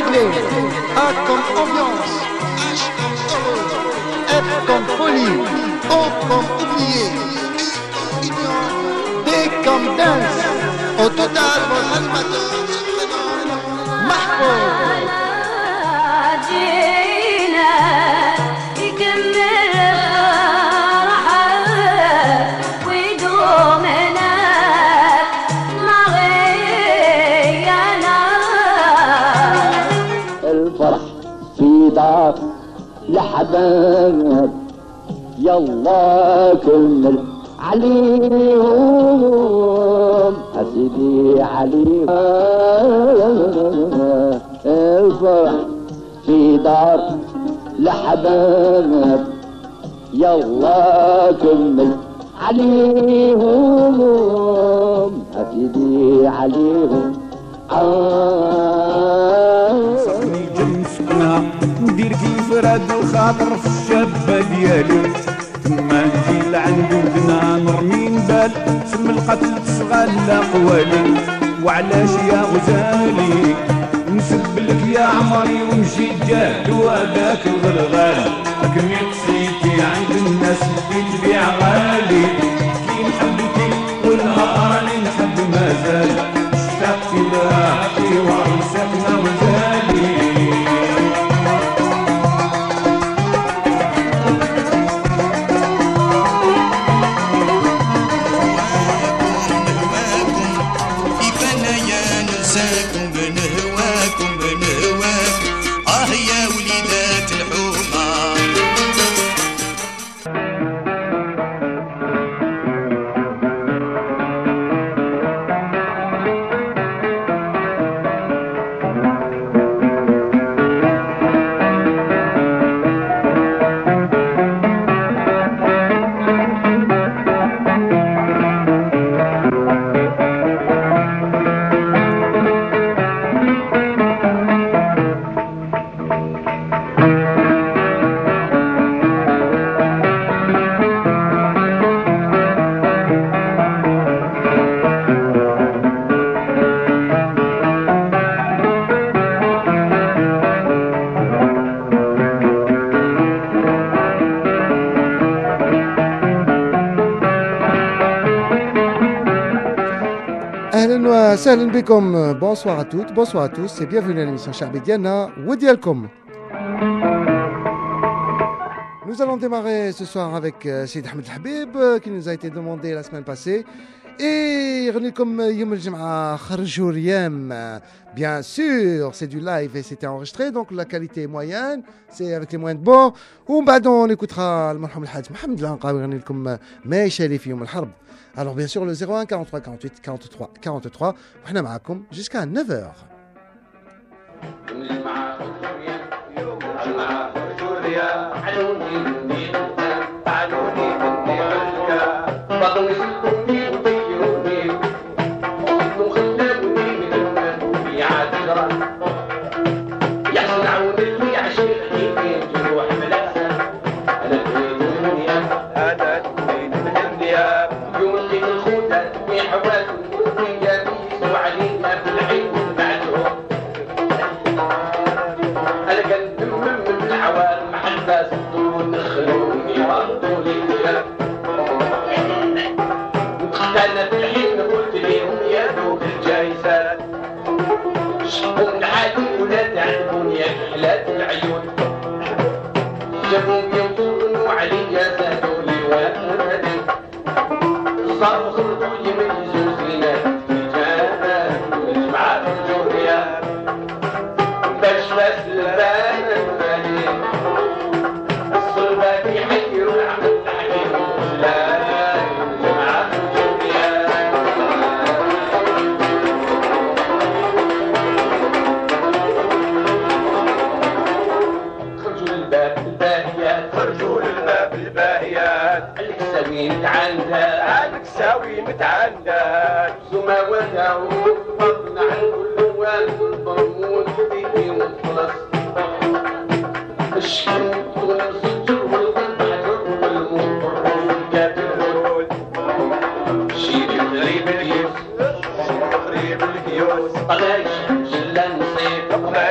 replay. A comme ambiance. H comme heureux. F comme folie. O comme oublié. U comme union. D comme dance. Au total, votre animateur se prénomme Mahfouz. الفرح في دار لحباب يلا كمل عليهم أسيدي عليهم الفرح في دار لحباب يلا كمل عليهم أسيدي عليهم صحني جنسنا ندير كيف راد الخاطر في الشابة ديالي ثم نجي لعند ودنا نرمي نبال سم القتل تشغل قوالي وعلاش يا غزالي نسب لك يا عمري ونجي جاد وهذاك الغلغال لكن قصيتي عند الناس اللي تبيع غالي كي نحبك والنهار اللي نحب مازال اشتقت لك وعرسكنا وزالي Salut Bikom, bonsoir à toutes, bonsoir à tous et bienvenue à l'émission Charbi Diana Wodialkom. Nous allons démarrer ce soir avec Sid Ahmed Habib qui nous a été demandé la semaine passée. Et comme Yom al-Jum'a Kharjou Riyam, bien sûr, c'est du live et c'était enregistré, donc la qualité est moyenne, c'est avec les moyens de bord. Ou on écoutera le Marham al-Hajj Mohamed Lanqawi يغني لكم ما يشالي في يوم الحرب. Alors bien sûr le 01 43 48 43 43 وحنا معاكم jusqu'à 9h.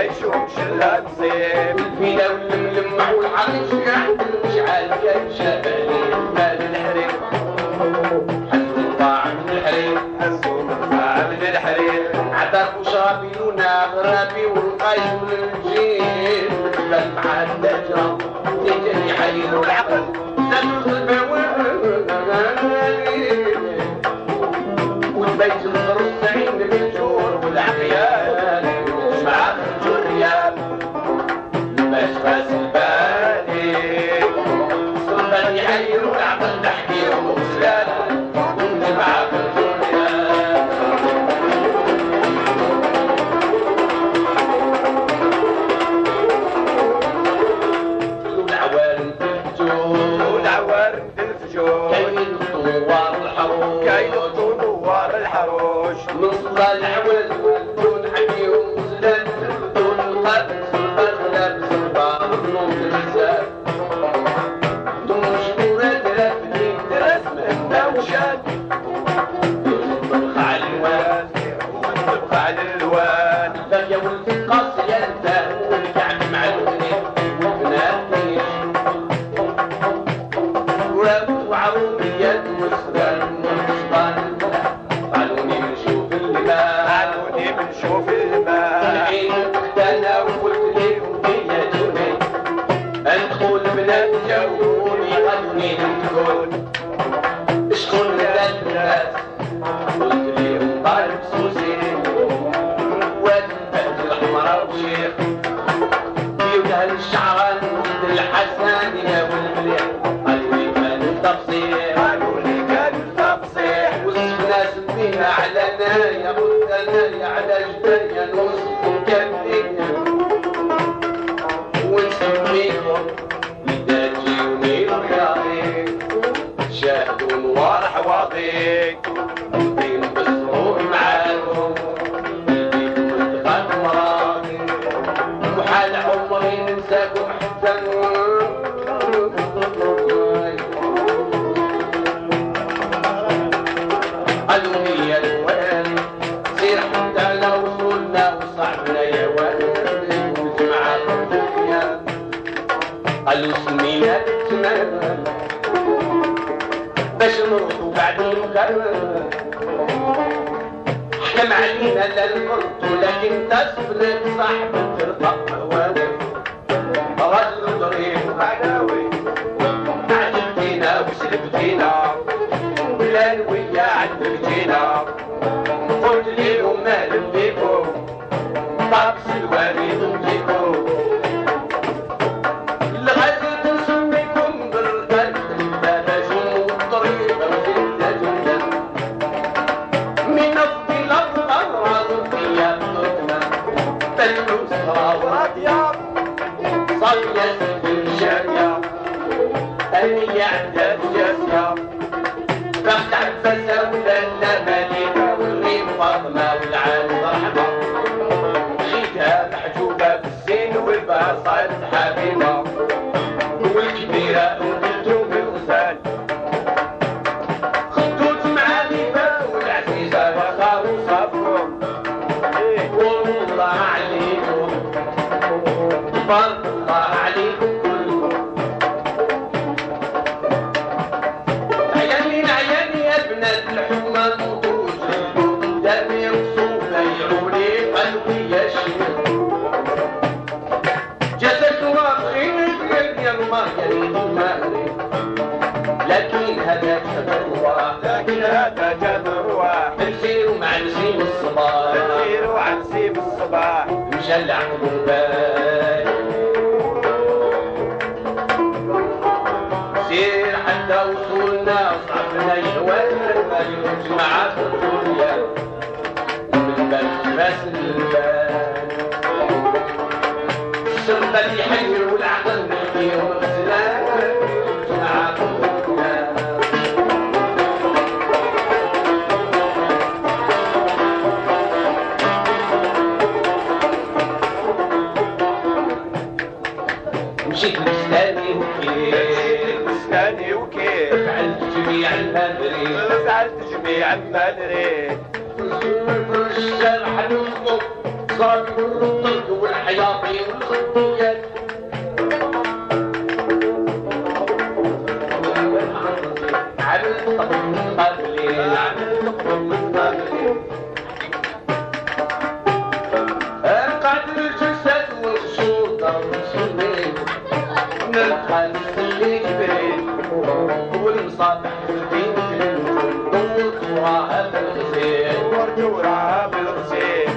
يعيشوا شلة نصيب الفيلة والملمع والعريش عند المشعل كان شبالي مال الحرير حسوا ضاع من الحرير حسوا ضاع من الحرير عذاب وشرابي ونغرابي والقايد والجيل بل مع الدجرة تجري حيل والعقل زادوا والبيت الرصين بالجور والعقيال مع الجريان باش فاس البالي صلبني حيل والعقل تحكيهم وسلال مع الجريان والعوالم تلفجور كاين طوار الحروش نص العوال دون حكيهم وزلال دون القلب صلبة صلبة نوم الرزاق دون شكورة درافني دراسم الدوشات تبقى على الوان تبقى على الوان الباقية والقاص يا الفهم والكعب مع الغنين والبنات وراب وعروضيات وسران والحصبان قالوني بنشوف الماء العين اختانا وقلت ليهم هي جوني ادخل بنات جاوبوني قالوني تكون شكون ولاد الناس قلت ليهم طالب سوسي واد البهد الحمراء وشيخ بيوتها الشعران ولد الحسن يا والمليح قالولي كان التفصيح وصفنا سمينا على نايا قلت نايا على جبايا نوصفكم كالدنيا ونسميكم إذا تجيوني رياضي شاهدوا نوار حواضيك ندين بالسرور معاكم يديكم التقاط مراتي محال عمري ننساكم حتى قالوني يا الوان سير حتى لو وصلنا وصعبنا يا وان والجمعة الدنيا قالوا سمينا التمام باش نروحوا بعد المكان حكم علينا للمرض ولكن تصبر صاحب ترقى هوانا رجل ضريب وعناوي عجبتينا وسلبتينا والانوية عذبتينا قلت ليهم مهلا بيكم طابس الوالد وجيكم الغزل نسميكم بالقلب الباباجون والطريقة وزدة جدا من أفضل الأمراض في أبطنا فلوس راضية صالية الجارية أني عندها جاسية بخت عباسة ولا مليكة والريم فاطمة والعالم رحمة خيتها محجوبة بالزين والبصل حبيبة والكبيرة والكلثوم الغزال خدوت معاليفة والعزيزة وخاو صابكم والله عليكم تبارك الله عليكم كلكم عياني يا بنات الحمى الموتوز قدامي رسوم يعولي قلبي يا شيخ جسد واخير يا المهري لكن هذا تجروا نسيروا مع نسيم الصباح مشلع قلوباي سير حتى وصولنا وصعبنا الهوان ما يمشي معاك الدنيا من باب راس البال الشرطة اللي يحير والعقل فيهم السلام معاك الدنيا مشيت بستاني وكيف فعلت جميع المدري الشرح نخطب صار بالرطب والحب الحياطين والخطيات عملت طقم قبلي عملت طقم قبلي قعد الجسد والخشوطة والسنين نلقى اللي كبرين والمصابح والدين دورت وراها بالغزير دورت وراها بالغزير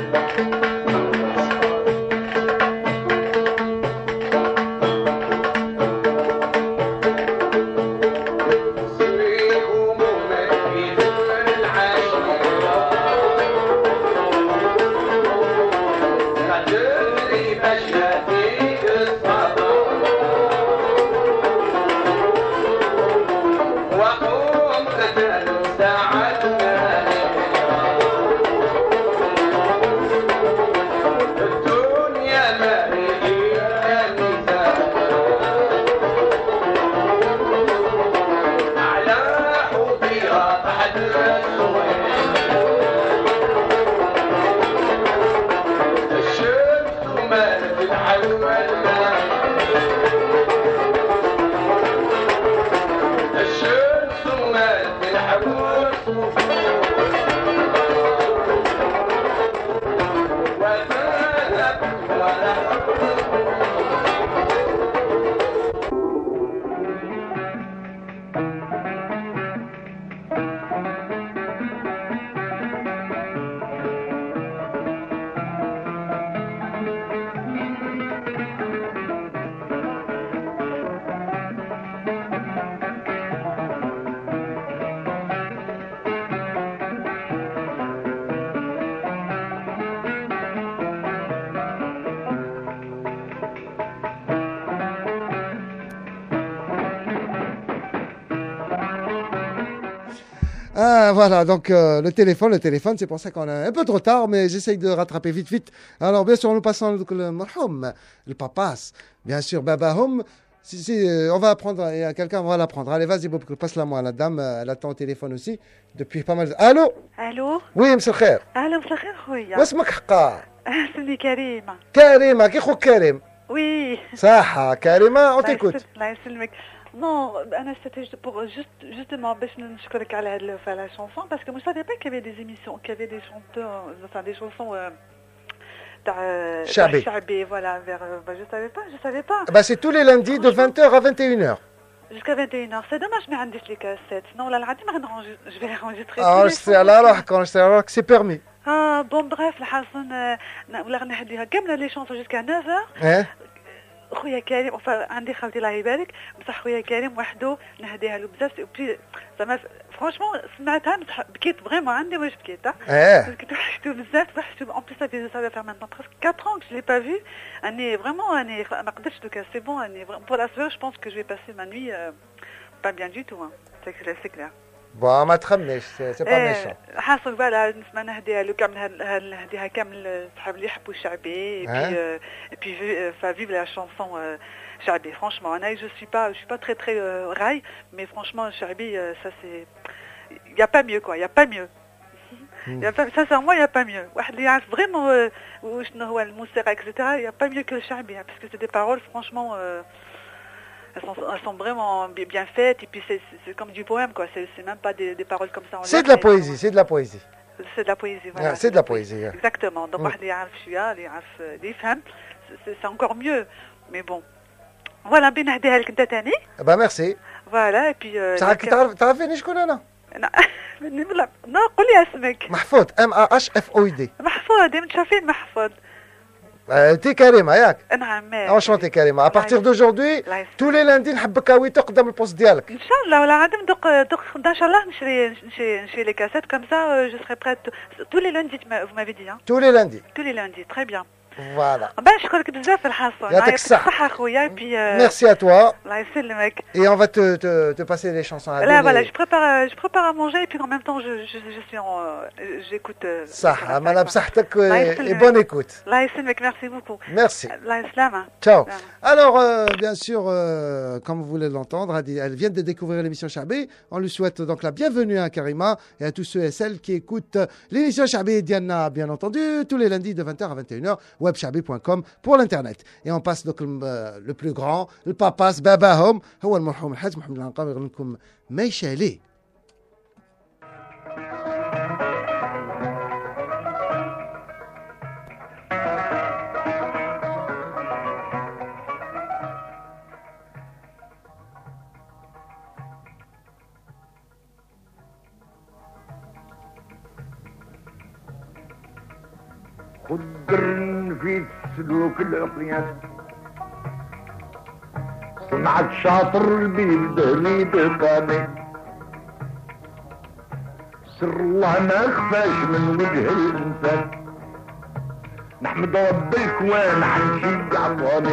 Ah, voilà, donc le téléphone, c'est pour ça qu'on a un peu de retard, mais j'essaye de rattraper vite. Alors, bien sûr, nous passons le marhoum, le papas, bien sûr, babahoum. Si, on va apprendre, il y a quelqu'un, on va l'apprendre. Allez, vas-y, Bob, passe-la moi, la dame, elle attend au téléphone aussi depuis pas mal de... Allô? الو Oui, مساء الخير. اهلا مساء الخير خويا واسمك حقا؟ اسمي كريمه كريمة، كي خوك كريم؟ وي صحة، كريمة، on t'écoute. الله يسلمك نو انا c'était pour justement باش نشكرك على هاد la chanson parce que moi je savais pas qu'il y avait des émissions qu'il y avait des chanteurs enfin des chansons تاع شعبي voilà vers je savais pas Bah, c'est tous les lundis de 20h à 21h. jusqu'à 21h c'est dommage ما عنديش les cassettes non là العادي ما je vais les enregistrer Enregistré à la roche, enregistré à la roche, c'est permis. اه بون بريف الحاصل ولا غنهديها كامله لي شونسون jusqu'à 9h Hein? خويا كريم عندي خالتي الله يبارك بصح خويا كريم وحده نهديها له بزاف زعما فرانشمون سمعتها بكيت فريمون عندي واش بكيت كنت وحشته بزاف وحشته اون بليس سافي فير مانتون presque 4 ans que je l'ai pas vu اني فريمون اني ما قدرتش دوكا سي بون اني pour la soirée je pense que je vais passer ma nuit pas bien du tout c'est clair Bon, ما تخمنش, c'est pas méchant. حاصل بالها نسمع نهديها له كامل نهديها كامل صحاب اللي يحبوا الشعبي et puis vive la chanson شعبي franchement انا je suis pas très rail mais franchement شعبي ça c'est il y a pas mieux quoi il y a pas mieux il y a pas sincèrement il y a pas mieux واحد اللي يعرف vraiment وشنو هو الموسيقى etc il y a pas mieux que le شعبي parce que c'est des paroles franchement elles sont vraiment bien faites et puis c'est comme du poème quoi c'est même pas des paroles comme ça c'est de la poésie c'est de la poésie voilà c'est de la poésie exactement donc واحد اللي يعرف شويه اللي يعرف اللي يفهم c'est encore mieux mais bon voilà بنهديها لك انت ثاني bah merci voilà et puis تعرفيني شكون انا لا قول لي اسمك محفوظ MAHFOUD محفوظ متشافين محفوظ تي كريمه ياك نعم انشونتي كريمه à partir d'aujourd'hui tous les lundis نحبك ويتو قدام البوست ديالك ان شاء الله ولا عاد ندق ان شاء الله نشري les cassettes comme ça je serai prête tous les lundis vous m'avez dit tous les lundis très bien Voilà. Ben, نشكرك بزاف الحصة. يعطيك الصحة خويا. Puis merci à toi. الله يسلمك. Et on va te passer les chansons à Là voilà, je prépare à manger et puis en même temps j'écoute صح أنا بصحتك et bonne écoute. الله يسلمك, merci beaucoup. Merci. الله يسلمك. Ciao. Alors bien sûr comme vous voulez l'entendre, elle vient de découvrir l'émission Chabé. On lui souhaite donc la bienvenue à Karima et à tous ceux et celles qui écoutent l'émission Chabé Diana bien entendu tous les lundis de 20h à 21h. webchabi.com pour l'internet. Et on passe donc le plus grand, le papas باباهم هو المرحوم الحاج محمد العنقاوي يغني لكم ما يشاليه. خدرن في سلوك العصيان صنعت شاطر البيب دهني دقاني سر الله ما خفاش من وجه الانسان نحمد رب الكوان عن شي عطاني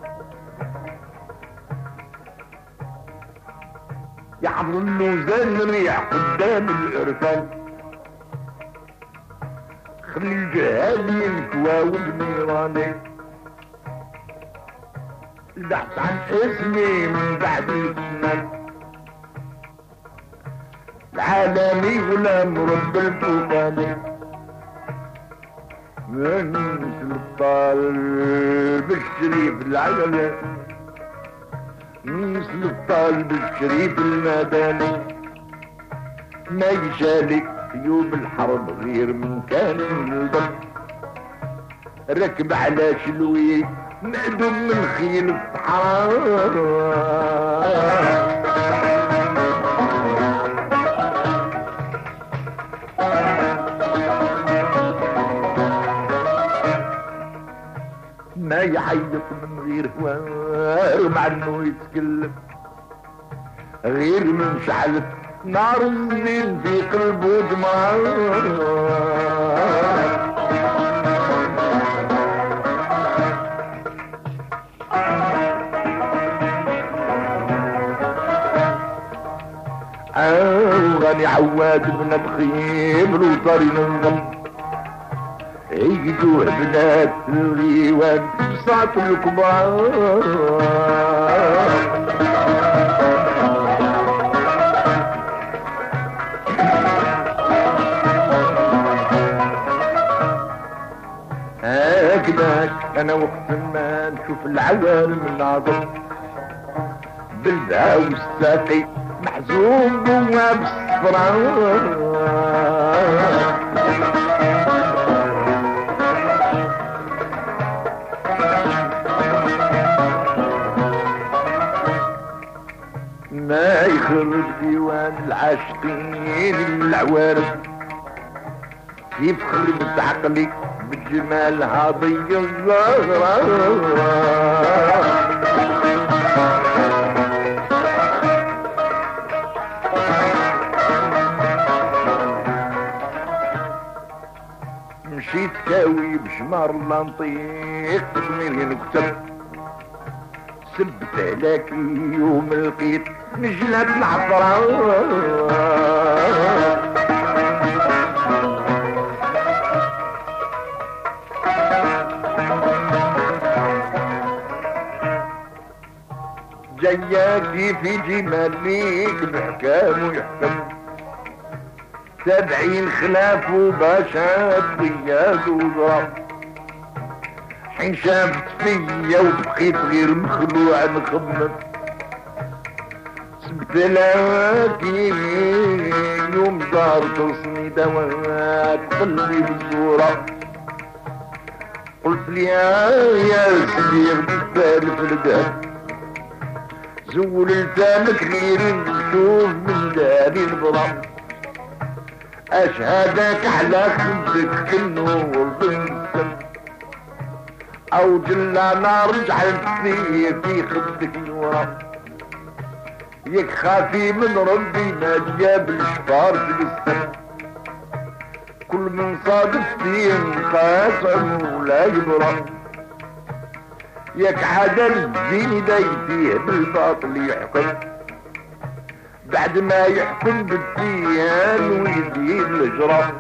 يحضر اللوزان ريح قدام الارفان خلي الجهاد ينكوى والنيراني البحث عن اسمي من بعد الاسنان العالمي غلام رب الفوقاني من الطالب الشريف العجلة مثل الطالب الشريف المدني ما يشالي يوم الحرب غير من كان البر ركب على شلوي مأدوم من خيل الصحراء ما يعيط من غير هواه مع انه يتكلم غير من شعلت نار الزين في قلبه دمار غني عواد بن بخيم الوطري ننظم يجدوه بنات الغيوان بساط الكبار هكذاك انا وقت ما نشوف العوالم ناظر بالبها والساقي محزون جوا بالصفراء ما يخرج ديوان العاشقين العوارض كيف خربت عقلي بالجمال هاضي الزهرة مشيت كاوي بشمار لنطيق تدمير نكتب سبت عليك يوم لقيت نجلب العفرة جياتي في جماليك بحكام ويحكم 70 خلاف وباشات ضياد وضرب حين شافت فيا وبقيت غير مخلوع نخمم سبت لكن يوم دار توصني دواك قلبي بالصورة قلت لي يا صديق بالسالف الدهب زول لسانك غير نشوف من داري البرام اشهدك على خبزك كالنور بالسم او جلا نار رجعت في خبزك نورا يك خافي من ربي ما جاب الشفار في السم كل من صادف فيه قاسم ولا يبرم يك عدل الدين دايتيه بالباطل يحكم بعد ما يحكم بالديان ويزيد الجرم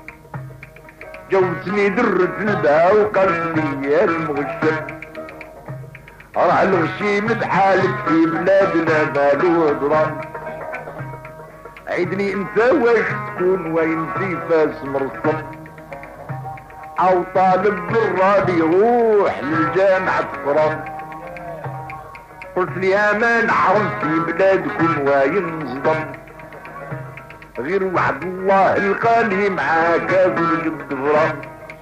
جوزني درة البا وقلت لي المغشم راح الغشيم بحالك في بلادنا مالو ضرم عيدني انت واش تكون وين في فاس مرصم او طالب براد يروح للجامعة فرنسا. قلت لي انا نعرف في بلادكم واين نصدم، غير وعد الله القاني معاك بالقدرة.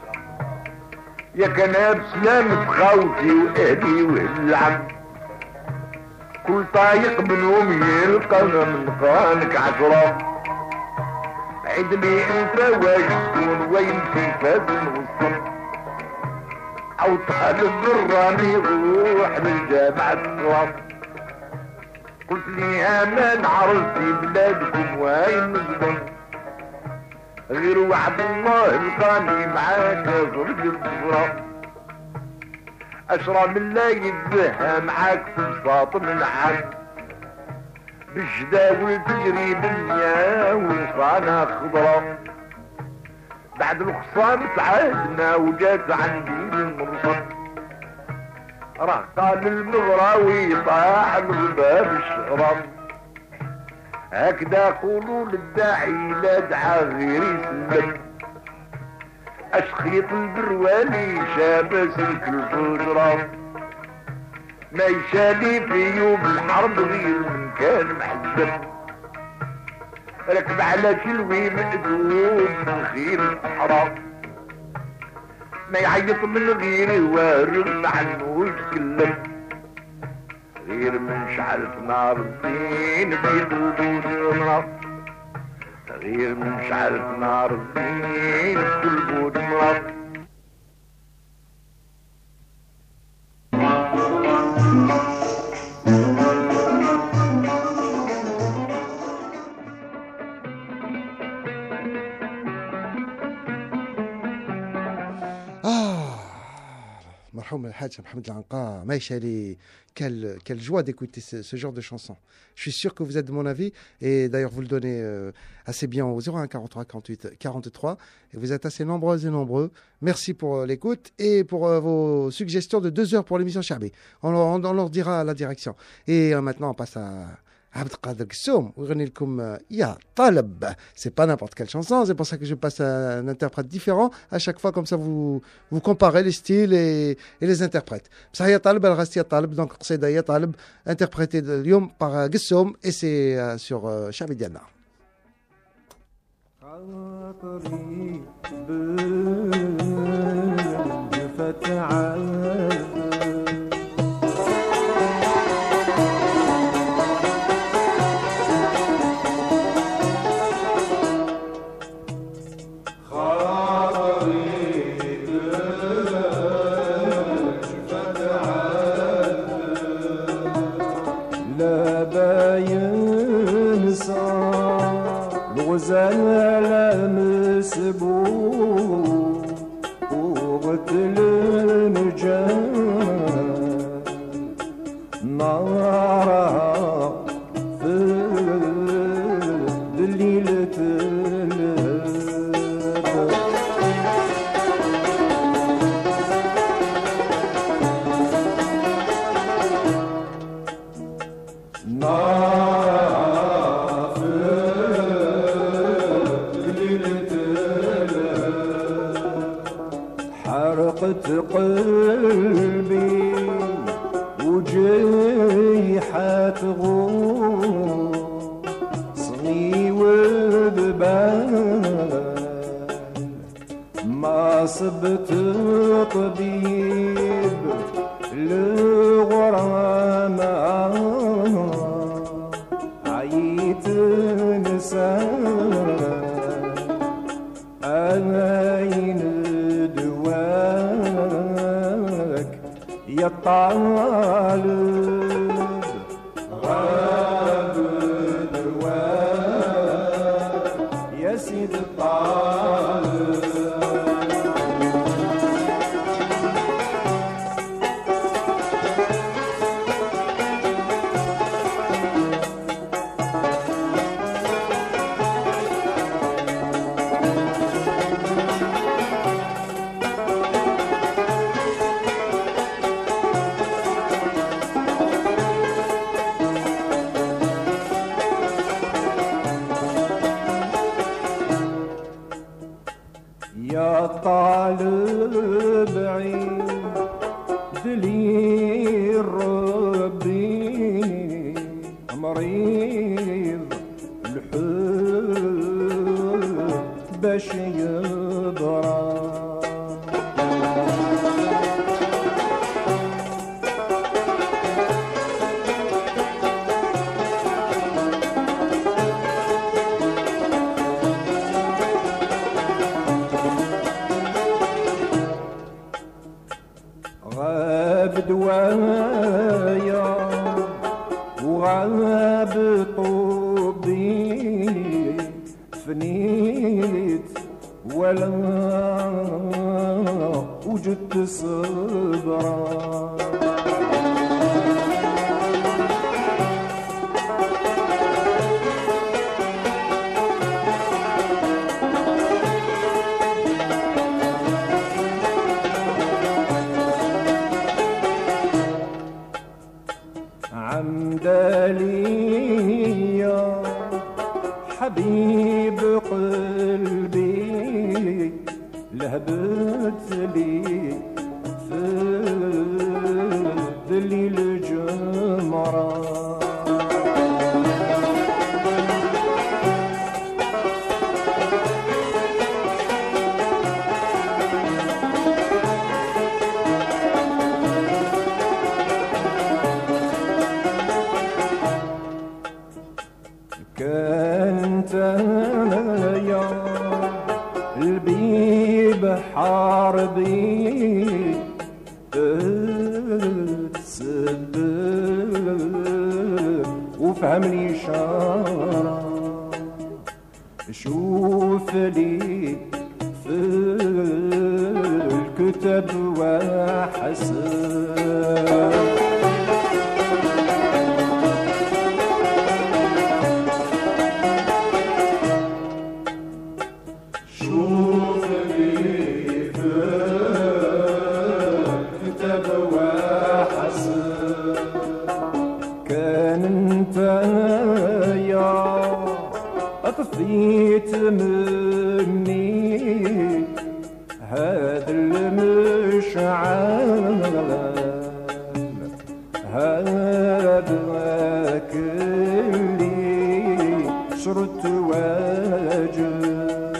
يا كان بسلامة خاوتي واهلي واهل العم، كل طايق منهم يلقى من خانك عشرة. عيد لي انت واش تكون وين في فاس الغصن، او طالب براني يروح للجامعة الصغار. قلت لي انا نعرف في بلادكم وين نصدم، غير وعد الله القاني معاك زرق الصفرة. اشرب الله يتباهى معاك في بساط من عام، بالجداول تجري بالمياه وصانة خضرة. بعد الخصام تعادنا وجات عندي المرصد، راه قال المغراوي طاح الباب الشراب. هكذا قولوا للداعي لا دعا غير يسلم، اشخيط البروالي شابس الفجرة. ما يشالي في يوم الحرب غير من كان محزن، ركب على كلوي مأذون من خير الصحراء. ما يعيط من غير وارد عنه يتكلم، غير من شعل في نار الدين بيقلبون النار، غير من شعل في نار الدين بيقلبون النار. مرحوم الحاج محمد العنقا Maïchali, quelle joie d'écouter ce genre de chansons. Je suis sûr que vous êtes de mon avis et d'ailleurs vous le donnez assez bien au 01 43 48 43 et vous êtes assez nombreuses et nombreux. Merci pour l'écoute et pour vos suggestions de 2 heures pour l'émission Charbi. On leur dira la direction. Et maintenant on passe à Abd Qadir Gsoum, Ya Talib. C'est pas n'importe quelle chanson, c'est pour ça que je passe à un interprète différent à chaque fois, comme ça vous comparez les styles et les interprètes. Ça Ya Talib, elle reste Ya Talib, donc c'est Ya Talib, interprété de Lyon par Gsoum, et c'est sur Charbi Diana. الغزال مسبوق وقتل المجال نارها في الليلة قلبي وجيحة غصني والبال ما صبت طبيب لغرامة عيت نسان أين يا طالب غاب دواء يا سيد الطالب البعيد دلي ربي مريض الحب باش يضرب دوايا وغاب طوبي فنيت ولا وجدت صبرا عمداليا حبيب قلبي لهبت لي في ذليل الجمرة كنت يا البيب حاربي تسبب وفهمني شارع شوف لي في الكتب وحسب أطفيت مني هذا المشعل هذا كلي شرت واجب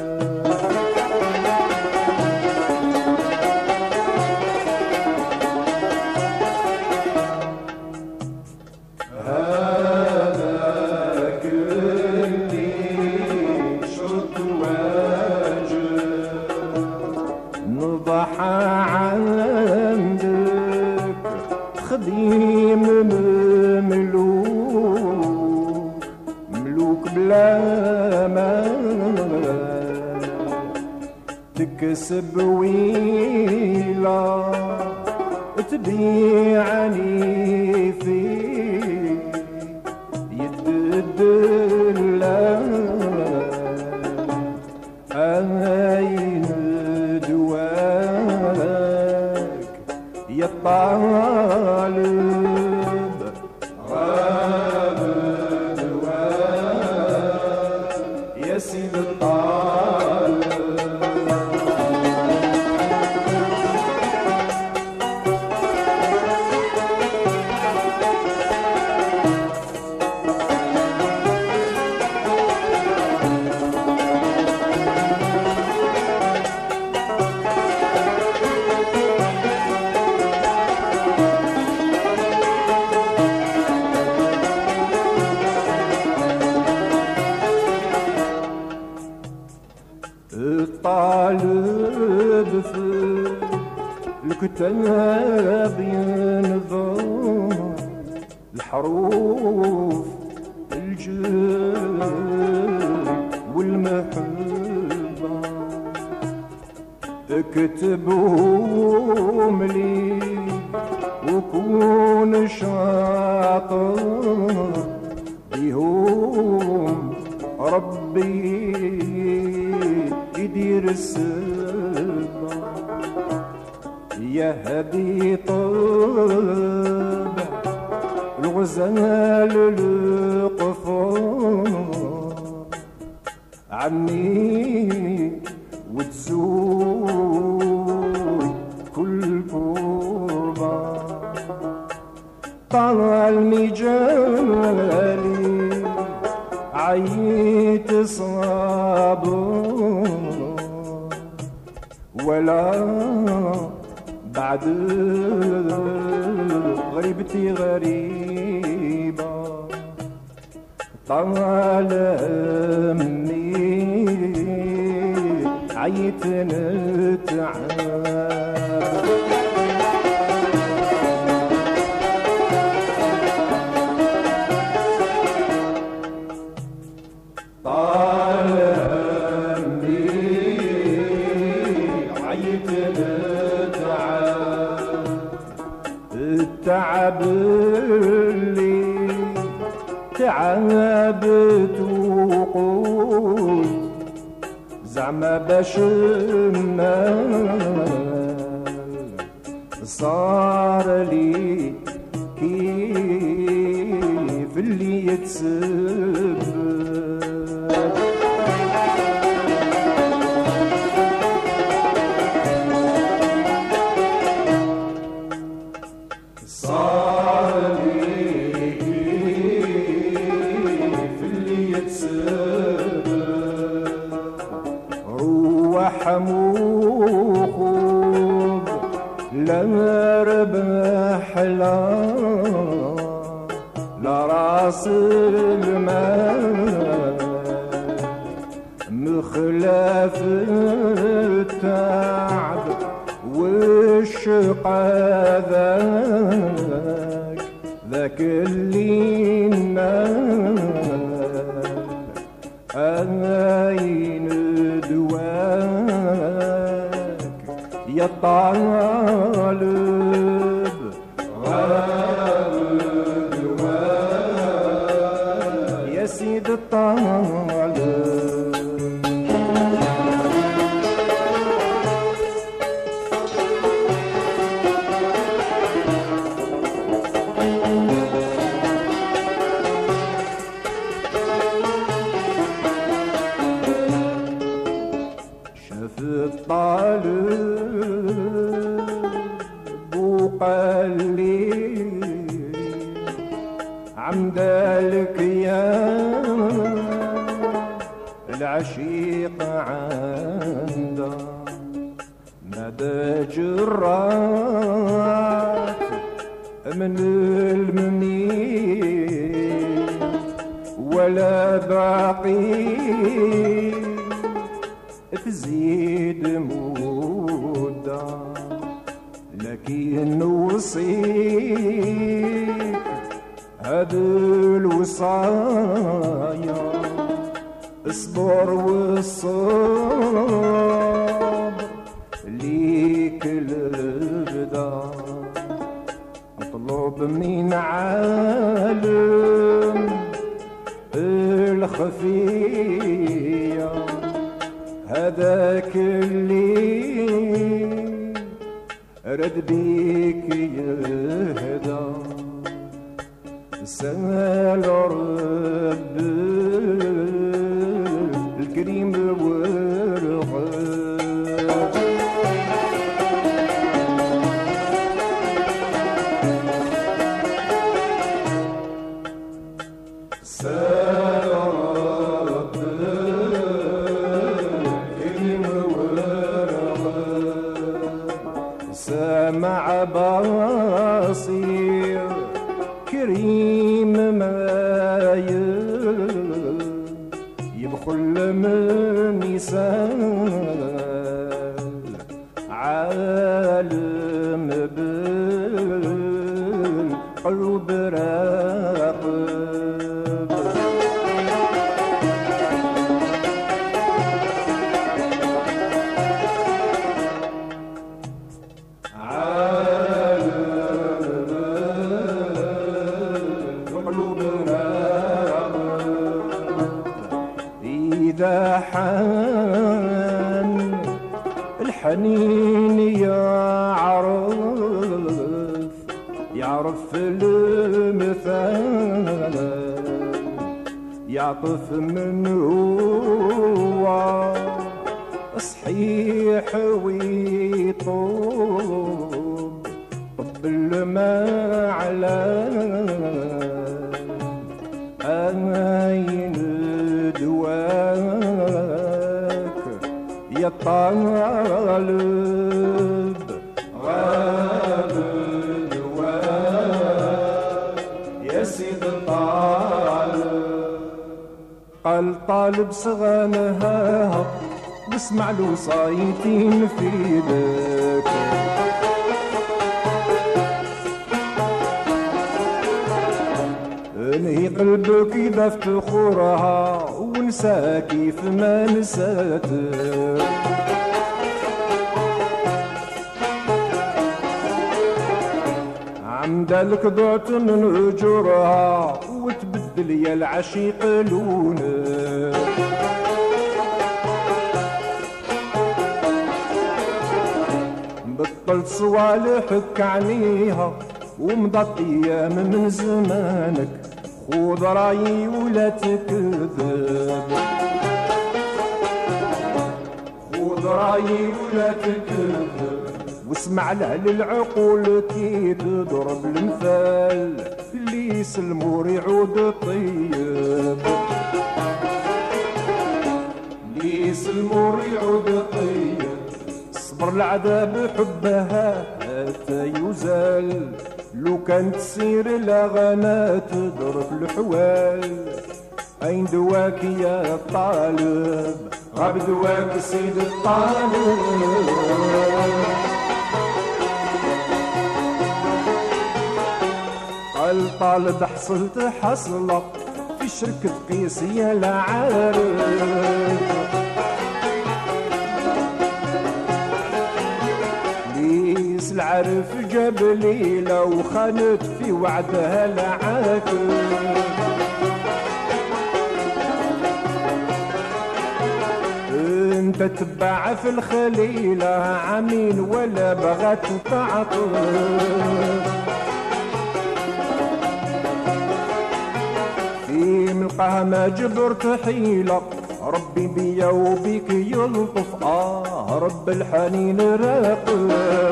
عندك خديم مملوك ملوك بلا مال تكسب ويلا تبيعني في يد الدلال أين دواك يا طالب غاب دواك يا سيد الطالب الطالب في الكتاب ينظر الحروف الجل والمحبة اكتبهم لي وكون شاطر بيهم ربي يدير السبع يا هدي طلب الغزال القفار عني وتزول المجالي عيت صابر ولا بعد غيبتي غريبة طال أمي عيت نتعب التعب اللي تعبت وقلت زعما باش صار لي كيف اللي يتسبب حموخوب لا ربح لا راس المال مخلف التعب والشقا ذاك اللي نال أين دواك يا طالب غاب دواك يا سيد الطالب الطالب وقال لي عمدالك يا العشيق عنده مدى جرات من المنين ولا باقي تزيد مودة لكن وصيك هاد الوصايا اصبر والصبر ليك البدا اطلب من عالم الخفيه هذاك اللي رد بيك يهدى سأل رب الكريم والرغب مع بصير كريم ما يبخل من يسال عالم بالقلوب راقب إذا حان الحنين يعرف المثال يعطف من هو صحيح ويطوب بالما على عين دواك يا طالب غاب دواك يا سيد الطالب. قال طالب صغانها بسمع له صايتين في يدك انهي قلبك اذا افتخرها ونسى كيف ما نساتك. عمدالك ضعت من اجرها وتبدل يا العشيق لونك. بطلت صوالحك عنيها ومضت ايام من زمانك خذ رايي ولا تكذب. خذ رايي ولا تكذب واسمع لأهل العقول كي تضرب المثال اللي يسلموا يعود طيب. اللي يسلموا يعود طيب. صبر العذاب حبها حتى يزال لو كانت تسير الاغانى تضرب الحوال. اين دواك يا طالب غاب دواك سيد الطالب. قال طالب حصلت حصلة في شركة قيس يا العارف. ليس العارف جاب ليلة وخانت في وعدها العاكف. انت تبع في الخليلة عامين ولا بغات تعطف. في ملقاها ما جبرت حيلة ربي بيا وبيك يلطف. رب الحنين راقب.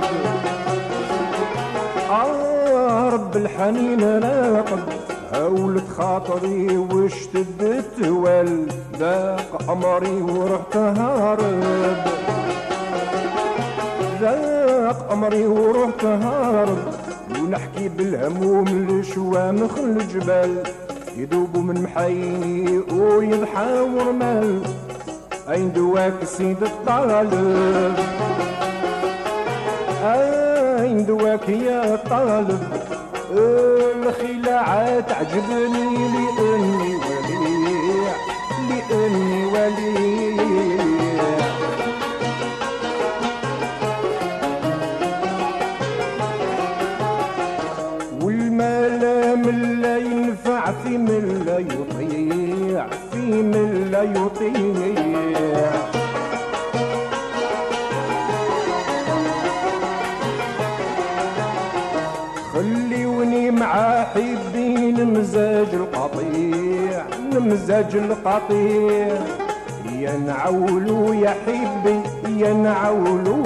رب الحنين راقب. هولت خاطري واشتدت وال ذاق أمري ورحت هارب. ذاق أمري ورحت هارب. ونحكي بالهموم لشوامخ الجبال يذوبوا من محيني ويضحاور مال. أين دواك سيد الطالب. أين دواك يا طالب. الخلاعة تعجبني لأني وليع لأني وليع. والمال من لا ينفع في من لا يطيع في من لا يطيع. خليوني مع حبين مزاج القطيع مزاج القطيع. يا نعولو يا حبي يا نعولو.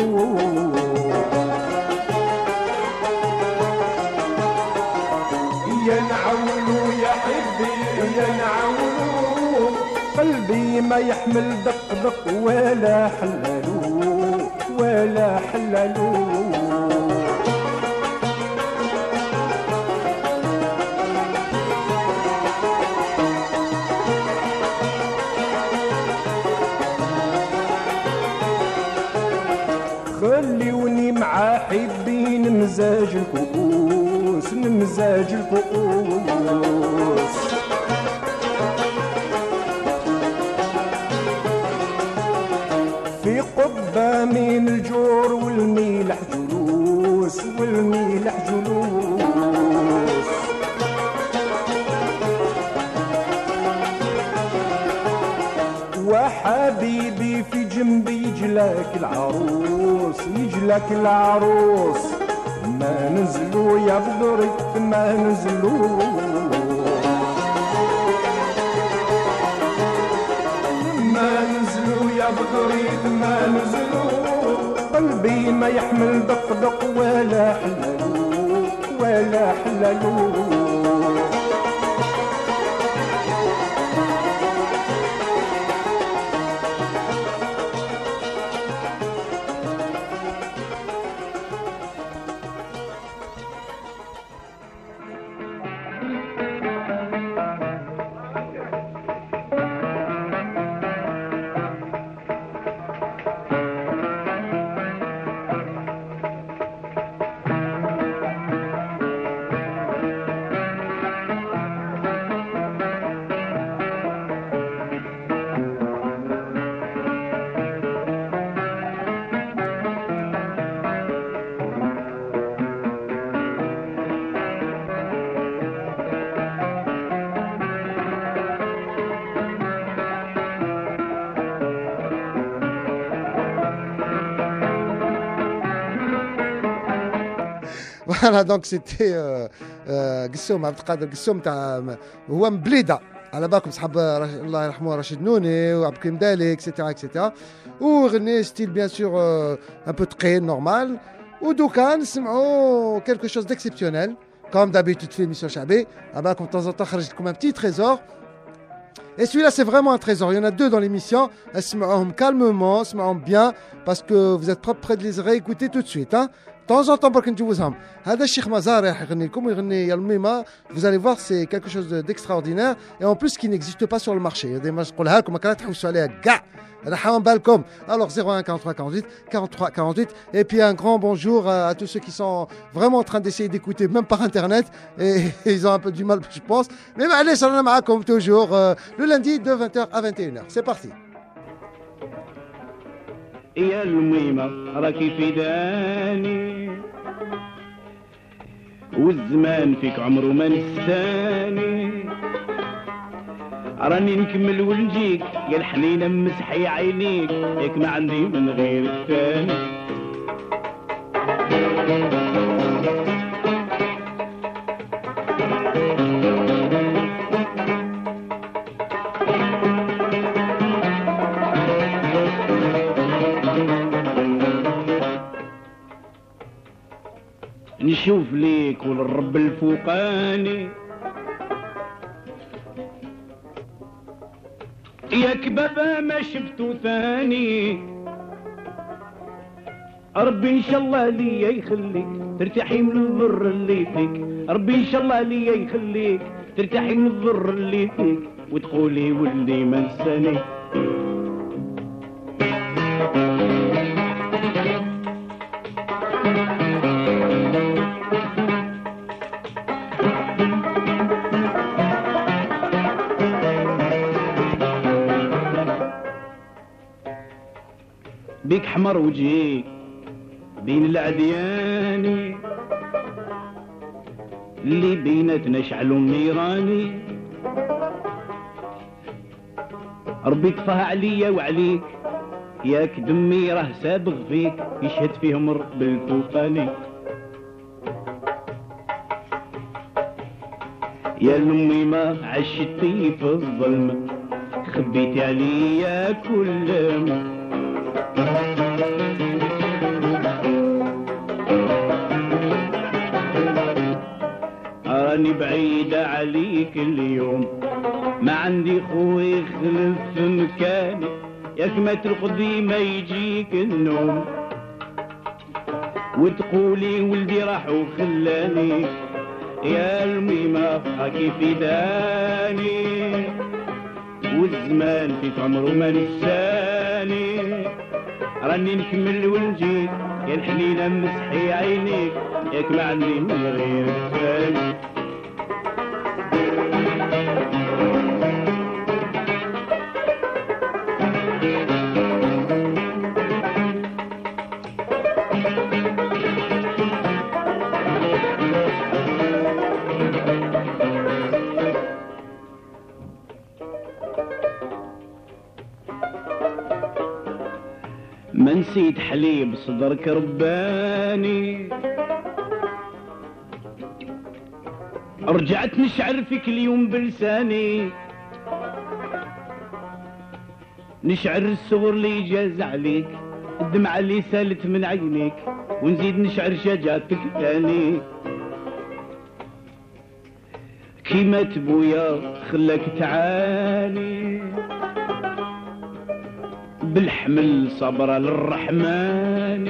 يا نعولو يا حبي يا نعولو. قلبي ما يحمل دق دق ولا حلالو ولا حلالو. خليوني مع حبين مزاج الكؤوس مزاج الكؤوس. في قبة من الجور والميلح جلوس والميلح جلوس. وحبيبي في جنبي يجلاك العروس يجلاك العروس. ما نزلوا يا بدري ما نزلوا. ما نزلوا يا بدري ما نزلوا. قلبي ما يحمل دق دق ولا حلالو ولا حلالو. Voilà, donc c'était قسوم عبد القادر قسوم تاع هو من بليده على بالكم صحاب الله يرحمه رشيد نوني وعبد الكريم دالي اكسيتيرا اكسيتيرا وغني ستيل بيان سور ان بو تقيل نورمال ودوكا نسمعوا كيلكو شوز ديكسيبسيونيل كوم دابيتود في الميسيون شعبي على بالكم طازطا خرجت لكم ان بتي تريزور. Et celui-là, c'est vraiment un trésor. Il y en a deux dans l'émission. Esma'hum calmement, esma'hum bien, parce que vous êtes prêts de les réécouter tout de suite. Hein. De temps en temps, هذا الشيخ مزار يغني لكم ويغني يا الميمة. Vous allez voir, c'est quelque chose d'extraordinaire. Et en plus, qui n'existe pas sur le marché. Il y a des matchs نقولها لكم ما كانت تحوسوا عليها كاع. Alors 01 43 48 43 48 et puis un grand bonjour à tous ceux qui sont vraiment en train d'essayer d'écouter même par internet et ils ont un peu du mal je pense mais allez ça va comme toujours le lundi de 20h à 21h. C'est parti. يا الميمة راكي في داني والزمان فيك عمره ما نساني راني نكمل ونجيك يا الحنينة مسحي عينيك ياك ما عندي من غير الثاني. نشوف ليك وللرب الفوقاني ياك بابا ما شفتو ثاني ربي ان شاء الله ليا يخليك ترتاحي من الضر اللي فيك ربي ان شاء الله ليا يخليك ترتاحي من الضر اللي فيك وتقولي ولدي ما نساني. بيك حمر وجهي بين العديان اللي بيناتنا شعلوا النيراني ربي طفاها عليا وعليك ياك دمي راه سابغ فيك يشهد فيهم رب الفوقاني. يا لمي ما عشتي في الظلمة خبيتي عليا كل ما راني بعيدة عليك اليوم ما عندي خوي يخلف في مكاني ياك ما ترقدي ما يجيك النوم وتقولي ولدي راح وخلاني. يا الميمة راكي في داني والزمان فيك عمره ما نساني راني نكمل ونجيك يا الحنينة مسحي عينيك ياك ما عندي من غيرك ثاني. ما نسيت حليب صدرك رباني رجعت نشعر فيك اليوم بلساني نشعر الصور اللي جاز عليك الدمعة اللي سالت من عينيك ونزيد نشعر شجاعتك ثاني. كيما تبويا خلاك تعاني بالحمل صبرا للرحمن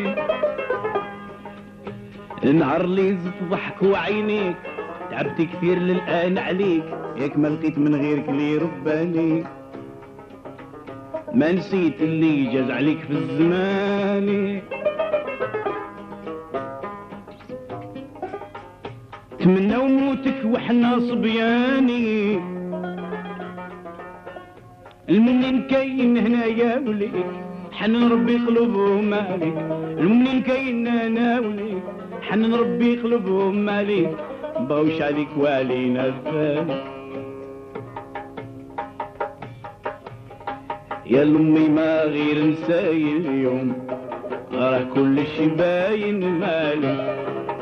نهار اللي زدت ضحك وعينيك تعبت كثير للآن عليك ياك ما لقيت من غيرك اللي رباني ما نسيت اللي جاز عليك في الزمان تمنى وموتك وحنا صبياني المنين كاين هنايا وليك حنن ربي قلوبهم مالك المنين كاين هنا وليك حنن ربي قلوبهم مالك باوش عليك وعلينا الثاني يا لامي ما غير نساي اليوم راه كل شي باين مالك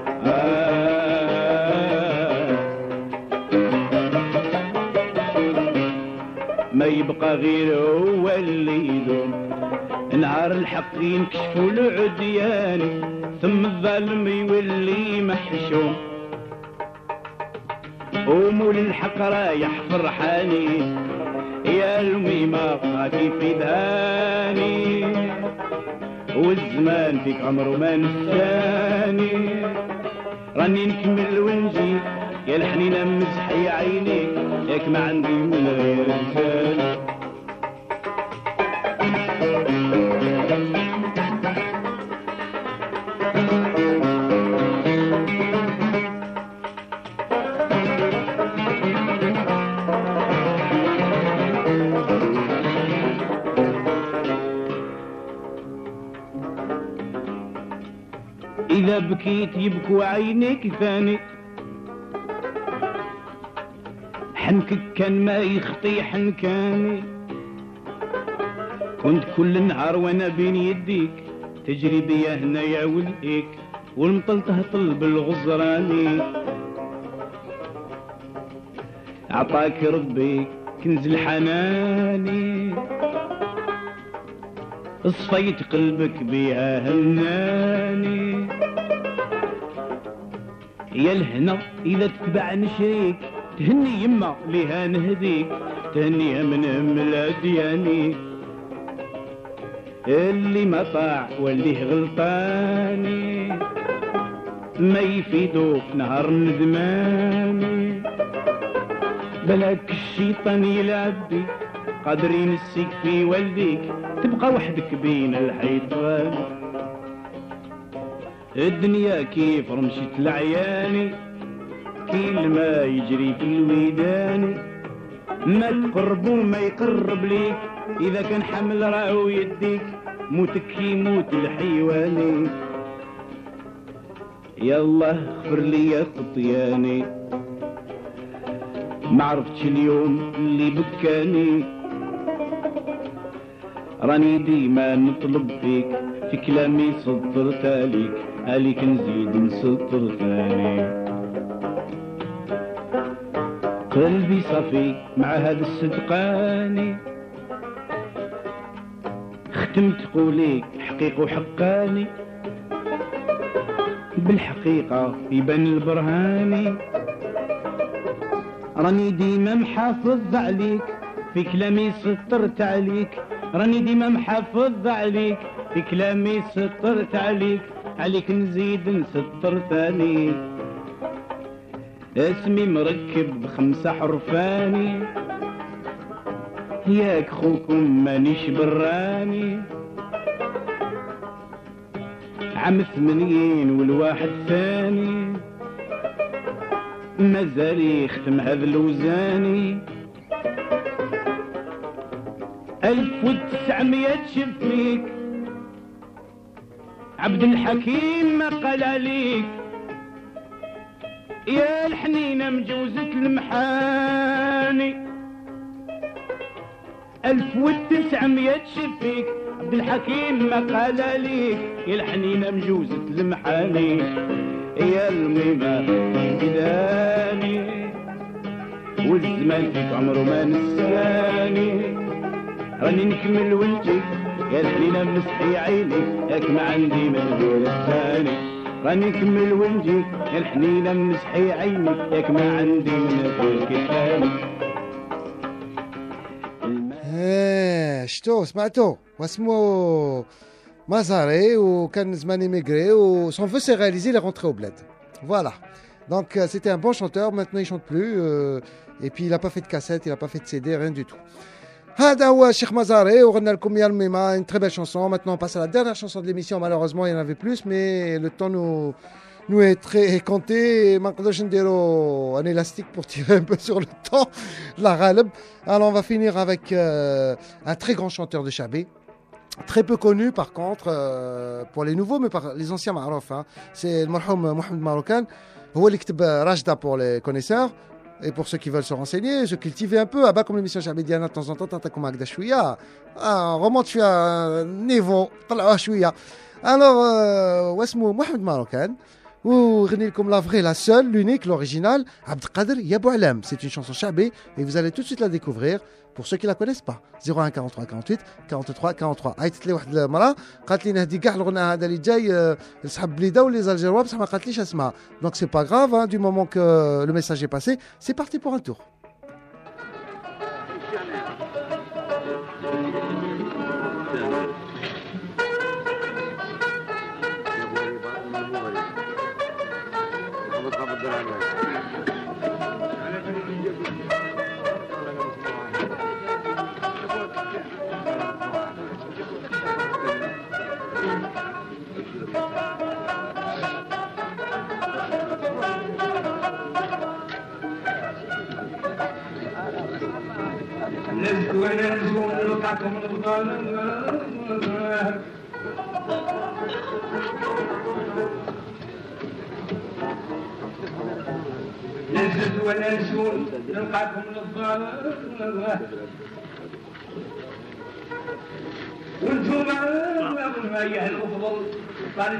ما يبقى غير هو اللي يدوم نهار الحق ينكشفوا العديان ثم الظالم يولي محشوم ومول الحق رايح فرحاني يا المي ما بقاتي في دهاني والزمان فيك عمره ما نساني راني نكمل ونجي يا الحنينة مسحي عينيك ياك ما عندي من غير لسان إذا بكيت يبكوا عينيك ثاني حنكك كان ما يخطي حنكاني كنت كل نهار وانا بين يديك تجري بيا هنا يا وليك والمطل تهطل بالغزراني عطاك ربي كنز الحناني صفيت قلبك بيها هناني يا الهنا إذا تتبع نشريك تهني يما ليها نهديك تهنيها من ملادياني اللي ما طاع واللي غلطاني ما يفيدو في نهار ندماني بلاك الشيطان يلعب بيك قادر ينسيك في والديك تبقى وحدك بين الحيطان الدنيا كيف رمشت العياني كل ما يجري في الويدان ما تقرب وما يقرب ليك إذا كان حمل راهو يديك موتك يموت الحيواني يا الله اغفر لي يا خطياني ما عرفتش اليوم اللي بكاني راني ديما نطلب فيك في كلامي سطرت عليك نزيد نسطر ثاني قلبي صافي مع هذا الصدقاني ختمت قوليك حقيق وحقاني بالحقيقة يبان البرهاني راني ديما محافظ عليك في كلامي سطرت عليك راني ديما محافظ عليك في كلامي سطرت عليك نزيد نسطر ثاني اسمي مركب ب5 حرفاني ياك خوكم مانيش براني عام 80 والواحد ثاني مازال يختم هذا الوزاني 1900 شفيك عبد الحكيم ما قال عليك يا الحنينة مجوزة المحاني 1900 شفيك عبد الحكيم ما قال عليك يا الحنينة مجوزة المحاني يا الميمة بداني والزمان فيك عمره ما نساني راني نكمل ونجيك يا الحنينة مسحي عيني ياك ما عندي من غير الثاني راني نكمل ونجي الحنينة مسحي عيني ياك ما عندي من الكتاب. شتو سمعتو واسمو مازاري وكان زماني ميغري وصون فو سي réalisé il est rentré au bled. Voilà. Donc c'était un bon chanteur, maintenant il chante plus et puis il a pas fait de cassette, il a pas fait de CD, rien du tout. هذا هو الشيخ مزاري وغنى لكم يا الميمة une très belle chanson. Maintenant on passe à la dernière chanson de l'émission. Malheureusement il y en avait plus mais le temps nous est très compté. ما نقدرش نديرو un élastique pour tirer un peu sur le temps. La غالب. Alors on va finir avec un très grand chanteur de Chabé. Très peu connu par contre pour les nouveaux mais par les anciens معروف. C'est المرحوم محمد ماروكان. هو اللي كتب راجدة pour les connaisseurs. Et pour ceux qui veulent se renseigner, se cultiver un peu, comme l'émission Chabé Diana de temps en temps, t'attaquons avec Dachouya, on remonte sur un niveau, alors, Wasmou Mohamed Marocan, ou comme la vraie, la seule, l'unique, l'original, Abdelkader Yabou Alam. C'est une chanson Chabé et vous allez tout de suite la découvrir. Pour ceux qui la connaissent pas, 01 43 48 43 43. عيطت لي واحد المراه قالت لي نهدي كاع الغناء هذا اللي جاي لصحاب بليده ولي زالجيروا بصح ما قالتليش اسمها. Donc c'est pas grave, hein, du moment que le message est passé, c'est parti pour un tour. نزل ولا نزول نلقاكم للظلام وانتم يا الافضل طالب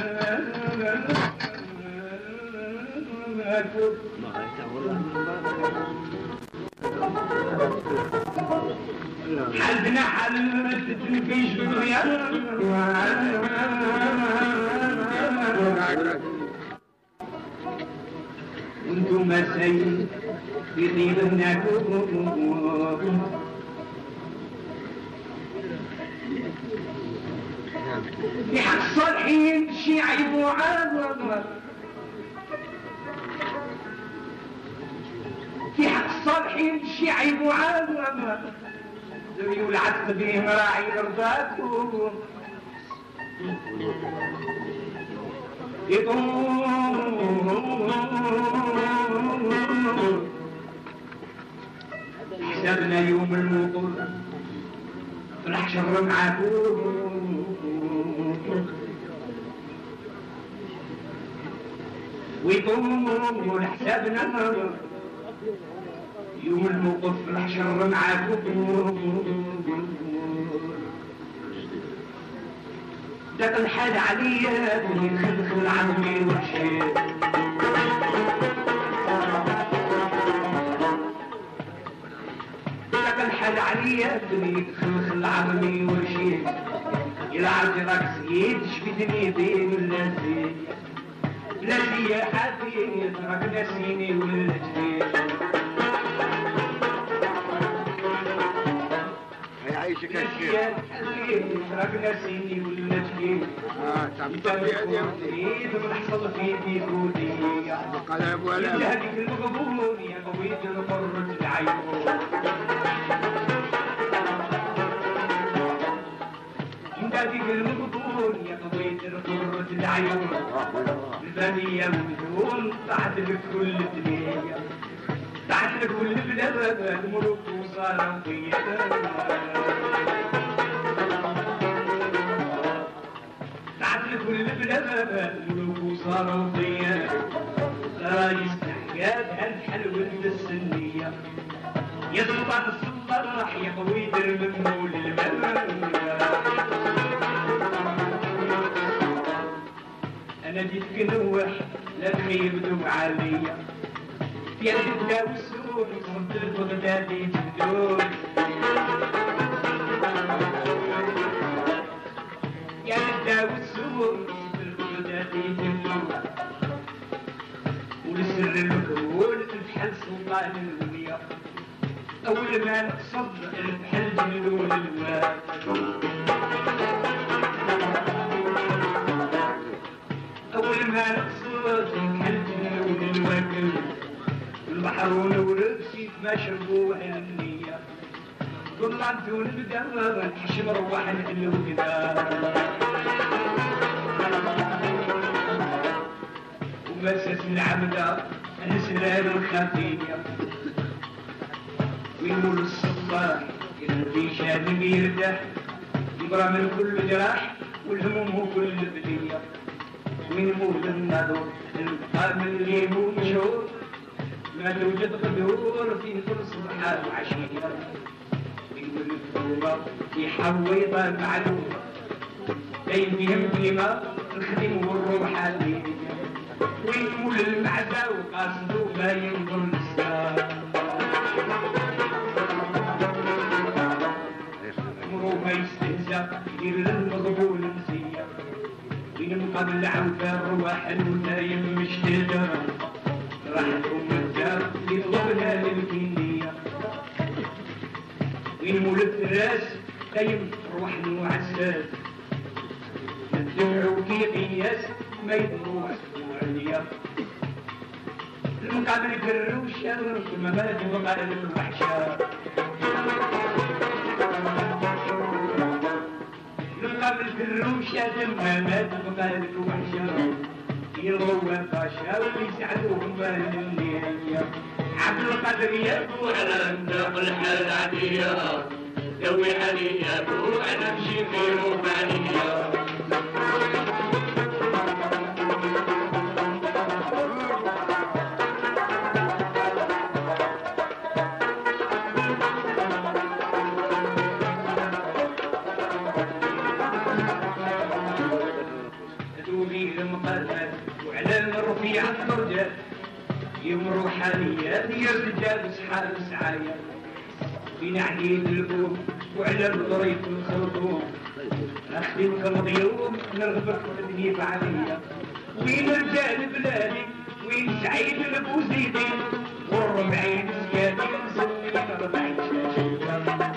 حلنا حل تتنفيش بالرياض وانتم سيد في طيب النكوب في حق الصالحين شي عيب وعاد في حق الصالحين شي عيب وعاد ذوي والعتق بهم راعي رضاكم حسابنا يوم الوقوف في الحشر معاكم ويقول حسابنا يوم الوقوف في الحشر معاكم ذاك الحال عليا يخلخل عظمي وحشي ذاك الحال عليا يخلخل عظمي وحشي يلعب راك سيد شفيتني بين اللذيذ لا زي حبيب راك ناسيني ولا جديد يعيشك الشيخ راك ناسيني ولا جديد انت ونحصل فيني كودية قلب ولا انت هذيك المغبون يا قويت القرة العيون انت هذيك المغبون يا قويت القرة العيون البنية والدون تحت لك كل الدنيا تحت لك كل بلاد الملوك وصاروا قيادة تحت لك كل بلاد الملوك وصاروا قيادة رايس تحيات هالحلوة السنية يا سلطان الصباح يا قويد الممول المال أنا جيتك نوح لما يبدو عليا يا الجدة والسود صرت البغدادي تبدون يا الجدة والسود صرت البغدادي تبدون ولسر الكون الفحل سلطان الولية أول ما نقصد الفحل جلول الواد أول ما نقصد الفحل جلول الواد البحر ونورد سيف ما شربوه النية طلعت دون القمر الحشم روح نحلو كذا ومسس العمدة السلال الخفية ويقول الصباح في شاد يرتاح يبرى من كل جراح والهموم كل بدية ويموت النذور القام اللي مو مشهور ما توجد غدور في كل صبحة وعشية ويقول الثورة في حويطة معلومة كاين فيهم كلمة الخدم والروحانية ويقول المعزة وقاصدو ما ينظر للسلام عمرو ما يستهزأ يدير للمغبول مزية وين قبل عوفة الرواح النايم مشتدة راحتهم الدار اللي طلبنا للكينية وين مولد الراس دايم روح المعساس الدفع كي قياس ما يدروح عليا المقابل كروش ما بلد وقال الوحشة المقابل كروش ما بلد وقال الوحشة يروى باشا واللي يساعدوهم بالنية عبد القادر يبو على نداق الحال عادية دوي عليا بو انا مشي في روحانية وعلى الرجال يوم روحانيات يا رجال اصحاب سعايا بين عديد البوم وعلى الطريق الخرطوم اخدمكم ضيوم نرغبك تدني بعدية وين رجال بلادي وين سعيد البوزيدي والربعين زيادي نزلني 40 شاشة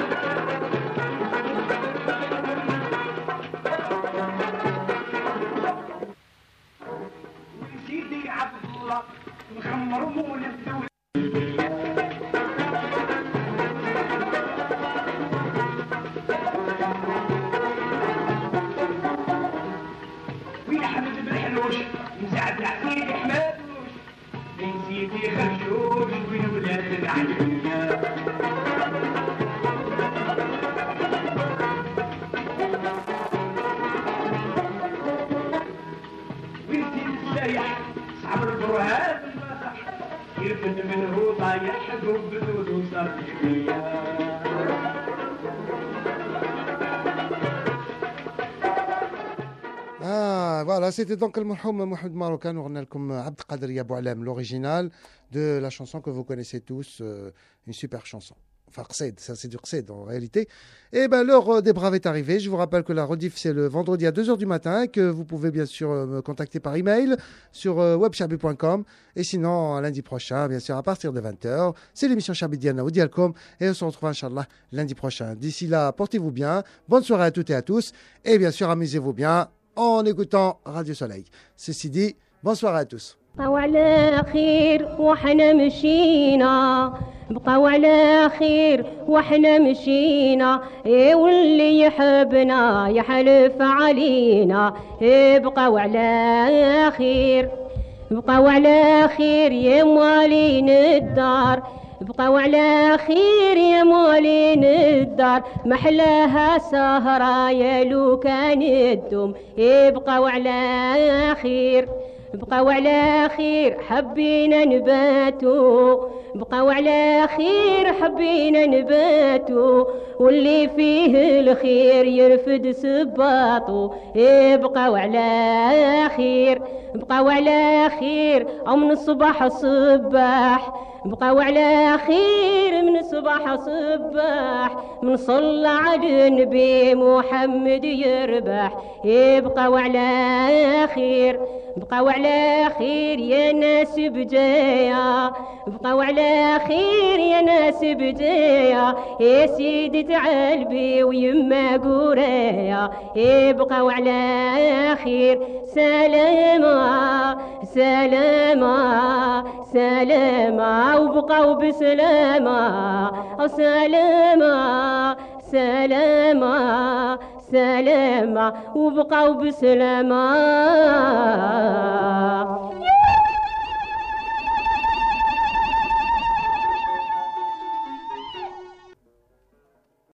مخمر مول الدولة وين حمد بن حلوش مساعد العسير حمادوش بين سيدي خرشوش وين ولاد العليا وين سيد السايح صعب البرهان يرفد منه طايح بدون صرفية Voilà, c'était donc le Mohamed Marocain. Nous revenons comme Abd Qadir Yabou Alem, l'original de la chanson que vous connaissez tous, une super chanson. Enfin, Qsaid, ça c'est du Qsaid en réalité. Et ben l'heure des braves est arrivée. Je vous rappelle que la rediff c'est le vendredi à 2h du matin, que vous pouvez bien sûr me contacter par email sur webchabi.com. Et sinon, lundi prochain, bien sûr, à partir de 20h, c'est l'émission Chabi Diana ou Dialcom. Et on se retrouve, Inch'Allah, lundi prochain. D'ici là, portez-vous bien. Bonne soirée à toutes et à tous. Et bien sûr, amusez-vous bien en écoutant Radio Soleil. Ceci dit, bonne soirée à tous. وعلى خير وحنا مشينا بقى وعلى خير وحنا مشينا واللي يحبنا يحلف علينا بقى وعلى خير بقى وعلى خير يا موالين الدار بقى وعلى خير يا موالين الدار محلاها سهرة يا لو كان الدم بقى وعلى خير بقاو على خير حبينا نباتو بقاو على خير حبينا نباتو واللي فيه الخير يرفد سباطو بقاو على خير بقاو على خير او من الصباح صباح بقاو على خير من الصباح صباح من صلى على النبي محمد يربح بقاو على خير بقاو على خير يا ناس بجايا بقاو على خير يا ناس بجايا يا سيدي تعالبي ويما قوريا بقاو على خير سلامة سلامة سلامة وبقاو بسلامة سلامة سلامة سلامة وبقاو بسلامة